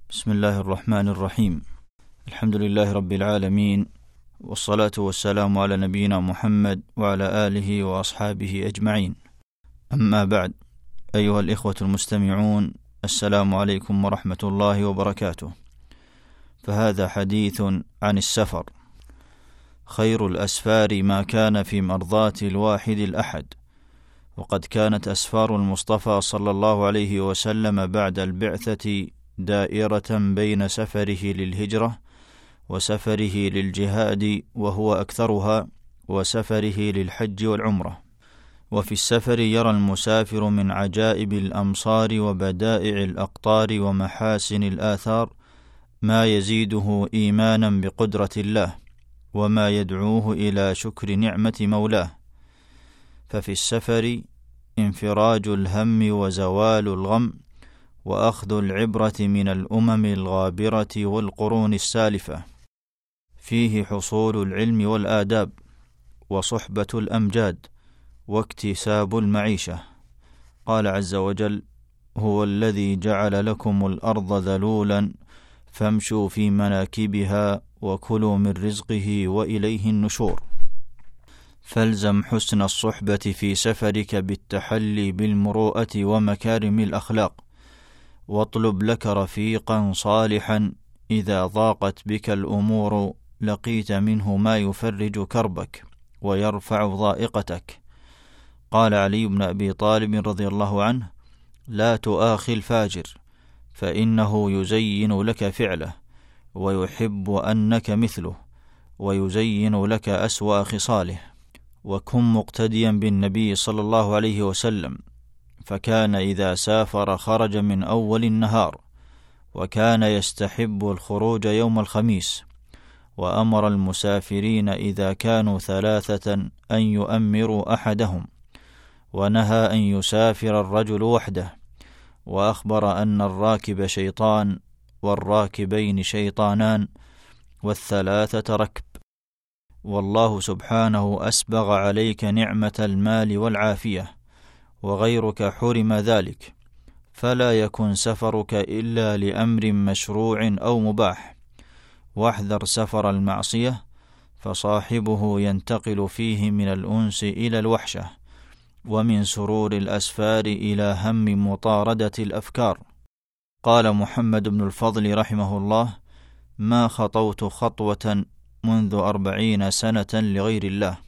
بسم الله الرحمن الرحيم. الحمد لله رب العالمين، والصلاة والسلام على نبينا محمد وعلى آله وأصحابه أجمعين. أما بعد، أيها الإخوة المستمعون، السلام عليكم ورحمة الله وبركاته. فهذا حديث عن السفر. خير الأسفار ما كان في مرضاة الواحد الأحد، وقد كانت أسفار المصطفى صلى الله عليه وسلم بعد البعثة دائرة بين سفره للهجرة وسفره للجهاد وهو أكثرها، وسفره للحج والعمرة. وفي السفر يرى المسافر من عجائب الأمصار وبدائع الأقطار ومحاسن الآثار ما يزيده إيمانا بقدرة الله، وما يدعوه إلى شكر نعمة مولاه. ففي السفر انفراج الهم وزوال الغم، وأخذ العبرة من الأمم الغابرة والقرون السالفة. فيه حصول العلم والآداب، وصحبة الأمجاد، واكتساب المعيشة. قال عز وجل: هو الذي جعل لكم الأرض ذلولا فامشوا في مناكبها وكلوا من رزقه وإليه النشور. فالزم حسن الصحبة في سفرك بالتحلي بالمروءة ومكارم الأخلاق، واطلب لك رفيقا صالحا إذا ضاقت بك الأمور لقيت منه ما يفرج كربك ويرفع ضائقتك. قال علي بن أبي طالب رضي الله عنه: لا تؤاخي الفاجر، فإنه يزين لك فعله ويحب أنك مثله، ويزين لك أسوأ خصاله. وكن مقتديا بالنبي صلى الله عليه وسلم، فكان إذا سافر خرج من أول النهار، وكان يستحب الخروج يوم الخميس، وأمر المسافرين إذا كانوا 3 أن يؤمروا أحدهم، ونهى أن يسافر الرجل وحده، وأخبر أن الراكب شيطان، والراكبين شيطانان، وال3 ركب. والله سبحانه أسبغ عليك نعمة المال والعافية، وغيرك حرم ذلك، فلا يكن سفرك إلا لأمر مشروع أو مباح. واحذر سفر المعصية، فصاحبه ينتقل فيه من الأنس إلى الوحشة، ومن سرور الأسفار إلى هم مطاردة الأفكار. قال محمد بن الفضل رحمه الله: ما خطوت خطوة منذ 40 سنة لغير الله.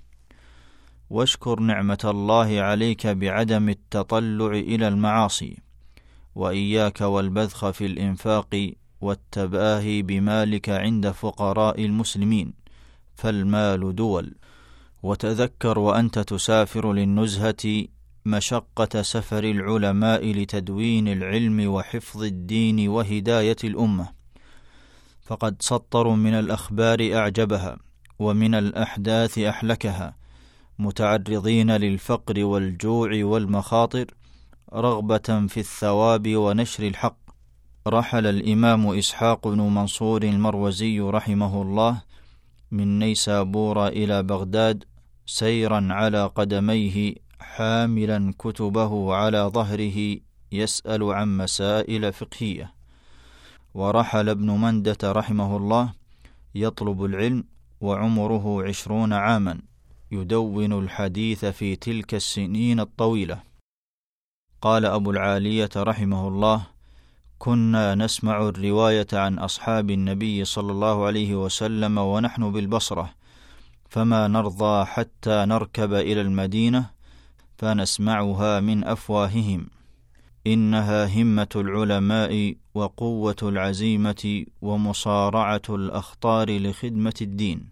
واشكر نعمة الله عليك بعدم التطلع إلى المعاصي، وإياك والبذخ في الإنفاق والتباهي بمالك عند فقراء المسلمين، فالمال دول. وتذكر وأنت تسافر للنزهة مشقة سفر العلماء لتدوين العلم وحفظ الدين وهداية الأمة، فقد سطروا من الأخبار أعجبها، ومن الأحداث أحلكها، متعرضين للفقر والجوع والمخاطر رغبة في الثواب ونشر الحق. رحل الإمام إسحاق بن منصور المروزي رحمه الله من نيسابور إلى بغداد سيرا على قدميه، حاملا كتبه على ظهره يسأل عن مسائل فقهية. ورحل ابن مندة رحمه الله يطلب العلم، وعمره 20 عاما، يدون الحديث في تلك السنين الطويلة. قال أبو العالية رحمه الله: كنا نسمع الرواية عن أصحاب النبي صلى الله عليه وسلم ونحن بالبصرة، فما نرضى حتى نركب إلى المدينة فنسمعها من أفواههم. إنها همة العلماء وقوة العزيمة ومصارعة الأخطار لخدمة الدين.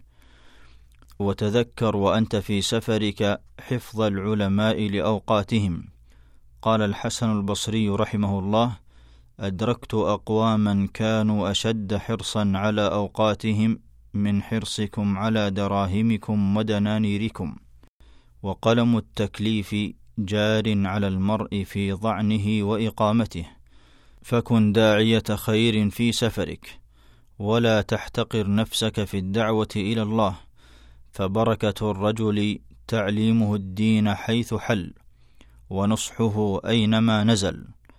وتذكر وأنت في سفرك حفظ العلماء لأوقاتهم. قال الحسن البصري رحمه الله: أدركت أقواما كانوا أشد حرصا على أوقاتهم من حرصكم على دراهمكم ودنانيركم. وقلم التكليف جار على المرء في ضعنه وإقامته، فكن داعية خير في سفرك، ولا تحتقر نفسك في الدعوة إلى الله، فبركة الرجل تعليمه الدين حيث حل، ونصحه أينما نزل.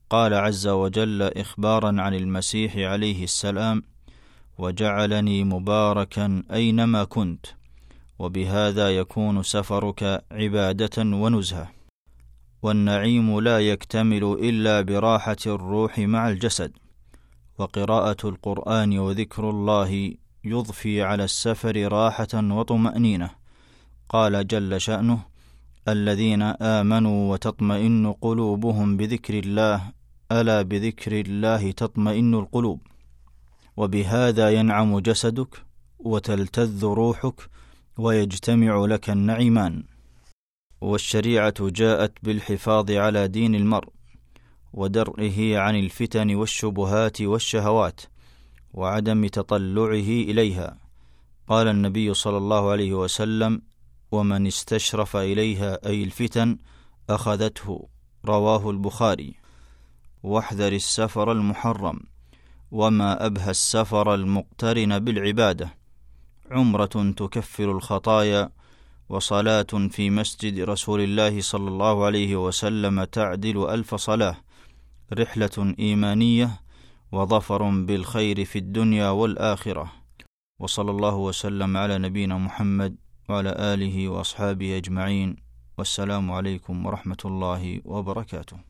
قال عز وجل إخبارا عن المسيح عليه السلام: وجعلني مباركا أينما كنت. وبهذا يكون سفرك عبادة ونزهة. والنعيم لا يكتمل إلا براحة الروح مع الجسد، وقراءة القرآن وذكر الله يضفي على السفر راحة وطمأنينة. قال جل شأنه: الذين آمنوا وتطمئن قلوبهم بذكر الله، ألا بذكر الله تطمئن القلوب. وبهذا ينعم جسدك وتلتذ روحك ويجتمع لك النعيمان. والشريعة جاءت بالحفاظ على دين المرء ودرئه عن الفتن والشبهات والشهوات وعدم تطلعه إليها. قال النبي صلى الله عليه وسلم: ومن استشرف إليها أي الفتن أخذته. رواه البخاري. واحذر السفر المحرم، وما أبهى السفر المقترن بالعبادة. عمرة تكفر الخطايا، وصلاة في مسجد رسول الله صلى الله عليه وسلم تعدل 1000 صلاة. رحلة إيمانية وظفر بالخير في الدنيا والآخرة. وصلى الله وسلم على نبينا محمد وعلى آله وأصحابه أجمعين. والسلام عليكم ورحمة الله وبركاته.